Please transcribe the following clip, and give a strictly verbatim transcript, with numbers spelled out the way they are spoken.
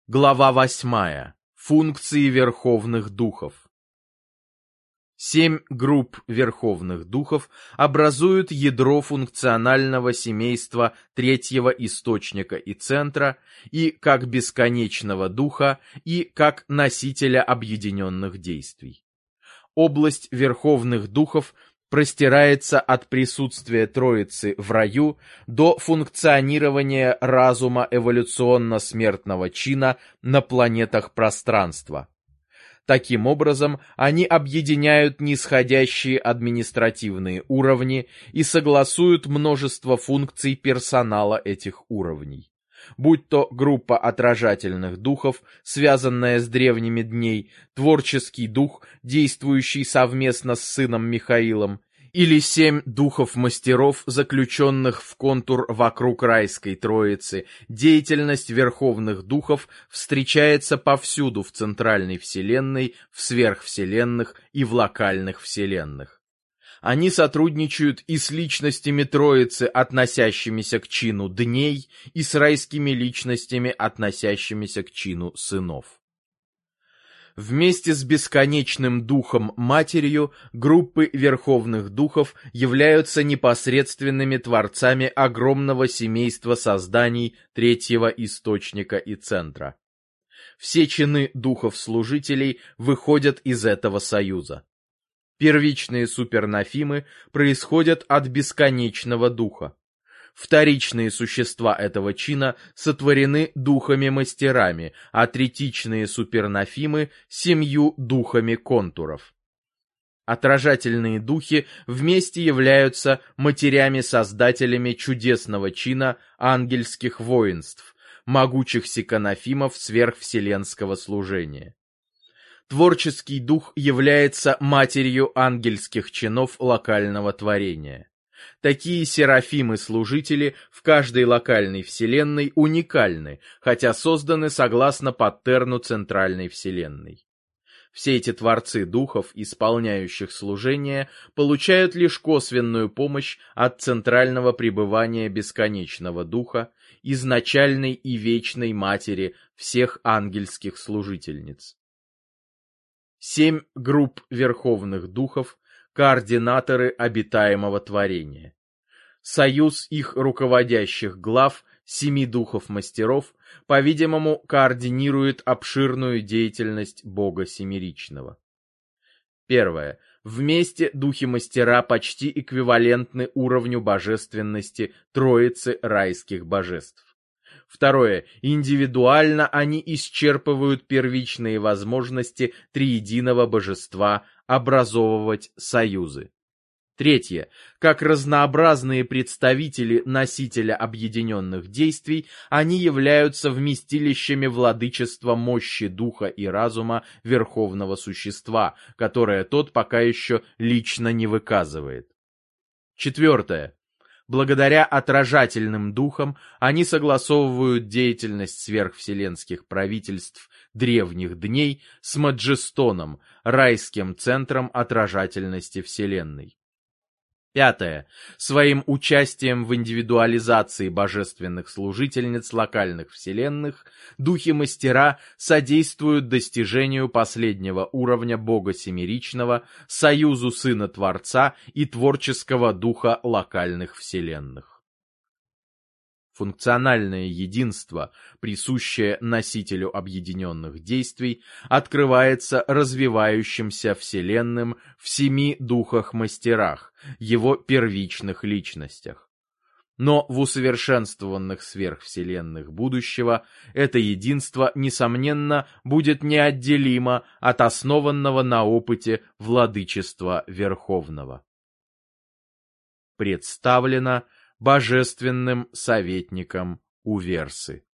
Глава восьмая. Функции верховных духов. Семь групп верховных духов образуют ядро функционального семейства третьего источника и центра и как бесконечного духа, и как носителя объединенных действий. Область верховных духов простирается от присутствия Троицы в раю до функционирования разума эволюционно-смертного чина на планетах пространства. Таким образом, они объединяют нисходящие административные уровни и согласуют множество функций персонала этих уровней. Будь то группа отражательных духов, связанная с древними дней, творческий дух, действующий совместно с сыном Михаилом, или семь духов-мастеров, заключенных в контур вокруг райской троицы, деятельность верховных духов встречается повсюду в центральной вселенной, в сверхвселенных и в локальных вселенных. Они сотрудничают и с личностями Троицы, относящимися к чину дней, и с райскими личностями, относящимися к чину сынов. Вместе с бесконечным духом-матерью группы верховных духов являются непосредственными творцами огромного семейства созданий третьего источника и центра. Все чины духов-служителей выходят из этого союза. Первичные супернофимы происходят от бесконечного духа. Вторичные существа этого чина сотворены духами-мастерами, а третичные супернофимы — семью духами контуров. Отражательные духи вместе являются матерями-создателями чудесного чина ангельских воинств, могучих сиканофимов сверхвселенского служения. Творческий дух является матерью ангельских чинов локального творения. Такие серафимы-служители в каждой локальной вселенной уникальны, хотя созданы согласно паттерну центральной вселенной. Все эти творцы духов, исполняющих служение, получают лишь косвенную помощь от центрального пребывания бесконечного духа, изначальной и вечной матери всех ангельских служительниц. Семь групп верховных духов — координаторы обитаемого творения. Союз их руководящих глав, семи духов-мастеров, по-видимому, координирует обширную деятельность Бога Семеричного. Первое. Вместе духи-мастера почти эквивалентны уровню божественности Троицы райских божеств. Второе. Индивидуально они исчерпывают первичные возможности триединого божества образовывать союзы. Третье. Как разнообразные представители носителя объединенных действий, они являются вместилищами владычества мощи духа и разума верховного существа, которое тот пока еще лично не выказывает. Четвертое. Благодаря отражательным духам они согласовывают деятельность сверхвселенских правительств древних дней с Маджестоном, райским центром отражательности Вселенной. Пятое. Своим участием в индивидуализации божественных служительниц локальных вселенных духи-мастера содействуют достижению последнего уровня Бога Семеричного, союзу Сына Творца и творческого духа локальных вселенных. Функциональное единство, присущее носителю объединенных действий, открывается развивающимся вселенным в семи духах-мастерах, его первичных личностях. Но в усовершенствованных сверхвселенных будущего это единство, несомненно, будет неотделимо от основанного на опыте владычества Верховного. Представлено божественным советником Уверсы.